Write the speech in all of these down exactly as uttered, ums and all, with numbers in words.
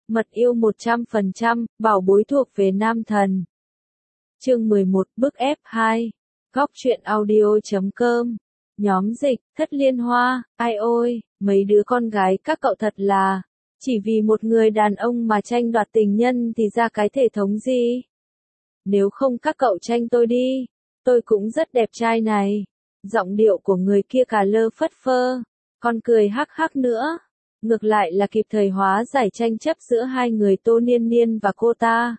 Mật yêu một trăm phần trăm, bảo bối thuộc về nam thần. Chương mười một, bức ép hai. Góc truyện audio chấm com. Nhóm dịch, thất liên hoa, ai ôi, mấy đứa con gái các cậu thật là, chỉ vì một người đàn ông mà tranh đoạt tình nhân thì ra cái thể thống gì? Nếu không các cậu tranh tôi đi, tôi cũng rất đẹp trai này. Giọng điệu của người kia cà lơ phất phơ, còn cười hắc hắc nữa. Ngược lại là kịp thời hóa giải tranh chấp giữa hai người Tô Niên Niên và cô ta.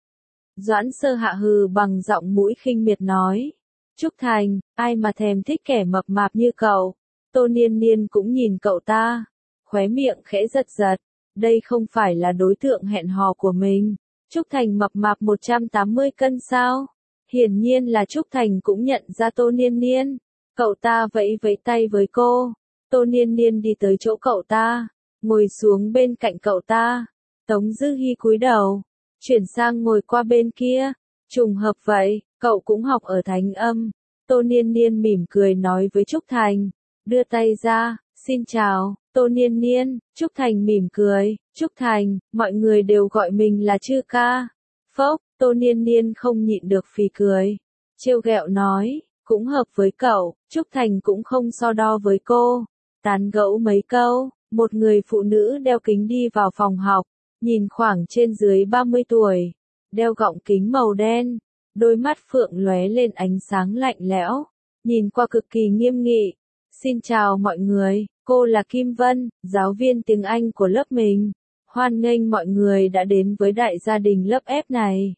Doãn Sơ Hạ hừ bằng giọng mũi khinh miệt nói. Trúc Thành, ai mà thèm thích kẻ mập mạp như cậu. Tô Niên Niên cũng nhìn cậu ta, khóe miệng khẽ giật giật. Đây không phải là đối tượng hẹn hò của mình. Trúc Thành mập mạp một trăm tám mươi cân sao? Hiển nhiên là Trúc Thành cũng nhận ra Tô Niên Niên. Cậu ta vẫy vẫy tay với cô. Tô Niên Niên đi tới chỗ cậu ta, ngồi xuống bên cạnh cậu ta. Tống Dư Hi cúi đầu, chuyển sang ngồi qua bên kia. Trùng hợp vậy, cậu cũng học ở Thánh Âm. Tô Niên Niên mỉm cười nói với Trúc Thành, đưa tay ra, xin chào. Tô Niên Niên, Trúc Thành mỉm cười, Trúc Thành, mọi người đều gọi mình là Chư ca. Phốc, Tô Niên Niên không nhịn được phì cười, trêu ghẹo nói, cũng hợp với cậu. Trúc Thành cũng không so đo với cô, tán gẫu mấy câu. Một người phụ nữ đeo kính đi vào phòng học, nhìn khoảng trên dưới ba mươi tuổi, đeo gọng kính màu đen, đôi mắt phượng lóe lên ánh sáng lạnh lẽo, nhìn qua cực kỳ nghiêm nghị. Xin chào mọi người, cô là Kim Vân, giáo viên tiếng Anh của lớp mình. Hoan nghênh mọi người đã đến với đại gia đình lớp F này.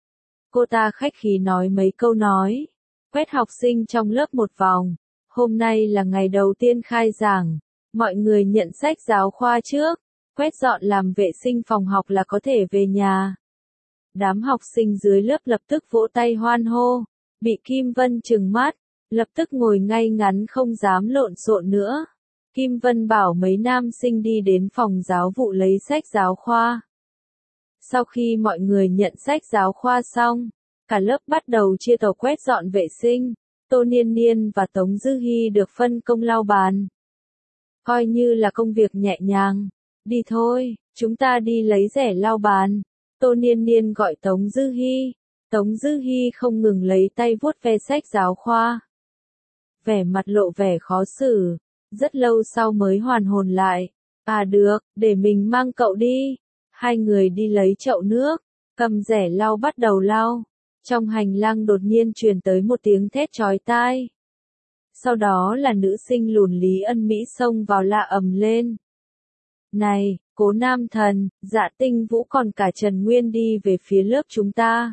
Cô ta khách khí nói mấy câu nói, quét học sinh trong lớp một vòng. Hôm nay là ngày đầu tiên khai giảng. Mọi người nhận sách giáo khoa trước, quét dọn làm vệ sinh phòng học là có thể về nhà. Đám học sinh dưới lớp lập tức vỗ tay hoan hô, bị Kim Vân trừng mắt, lập tức ngồi ngay ngắn không dám lộn xộn nữa. Kim Vân bảo mấy nam sinh đi đến phòng giáo vụ lấy sách giáo khoa. Sau khi mọi người nhận sách giáo khoa xong, cả lớp bắt đầu chia tổ quét dọn vệ sinh. Tô Niên Niên và Tống Dư Hi được phân công lau bàn. Coi như là công việc nhẹ nhàng. Đi thôi, chúng ta đi lấy rẻ lau bàn. Tô Niên Niên gọi Tống Dư Hi. Tống Dư Hi không ngừng lấy tay vuốt ve sách giáo khoa. Vẻ mặt lộ vẻ khó xử. Rất lâu sau mới hoàn hồn lại. À được, để mình mang cậu đi. Hai người đi lấy chậu nước, cầm rẻ lau bắt đầu lau. Trong hành lang đột nhiên truyền tới một tiếng thét chói tai. Sau đó là nữ sinh lùn Lý Ân Mỹ xông vào la ầm lên. Này, Cố Nam Thần, Dạ Tinh Vũ còn cả Trần Nguyên đi về phía lớp chúng ta.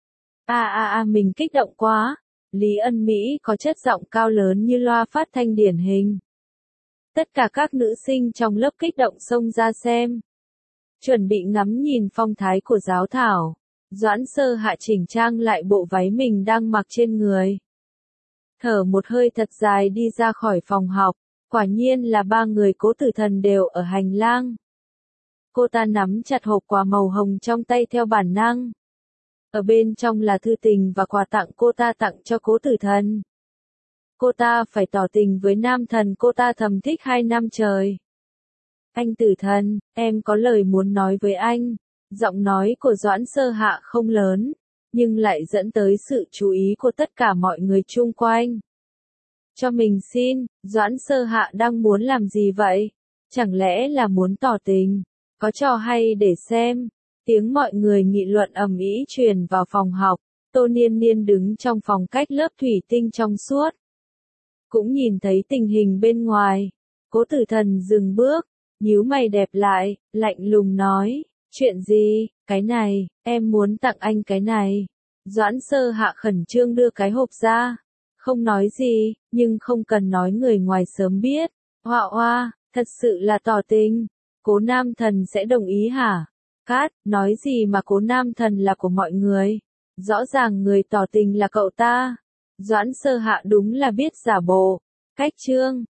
A a a mình kích động quá. Lý Ân Mỹ có chất giọng cao lớn như loa phát thanh điển hình. Tất cả các nữ sinh trong lớp kích động xông ra xem. Chuẩn bị ngắm nhìn phong thái của giáo thảo. Doãn Sơ Hạ chỉnh trang lại bộ váy mình đang mặc trên người. Thở một hơi thật dài đi ra khỏi phòng học, quả nhiên là ba người Cố Tử Thần đều ở hành lang. Cô ta nắm chặt hộp quà màu hồng trong tay theo bản năng. Ở bên trong là thư tình và quà tặng cô ta tặng cho Cố Tử Thần. Cô ta phải tỏ tình với nam thần cô ta thầm thích hai năm trời. Anh Tử Thần, em có lời muốn nói với anh. Giọng nói của Doãn Sơ Hạ không lớn, nhưng lại dẫn tới sự chú ý của tất cả mọi người chung quanh. Cho mình xin, Doãn Sơ Hạ đang muốn làm gì vậy? Chẳng lẽ là muốn tỏ tình? Có trò hay để xem. Tiếng mọi người nghị luận ầm ĩ truyền vào phòng học. Tô Niên Niên đứng trong phòng cách lớp thủy tinh trong suốt. Cũng nhìn thấy tình hình bên ngoài. Cố Tử Thần dừng bước, nhíu mày đẹp lại, lạnh lùng nói. Chuyện gì? Cái này, em muốn tặng anh cái này. Doãn Sơ Hạ khẩn trương đưa cái hộp ra. Không nói gì, nhưng không cần nói người ngoài sớm biết. Hoa hoa, thật sự là tỏ tình. Cố Nam Thần sẽ đồng ý hả? Cát, nói gì mà Cố Nam Thần là của mọi người. Rõ ràng người tỏ tình là cậu ta. Doãn Sơ Hạ đúng là biết giả bộ. Cách chương.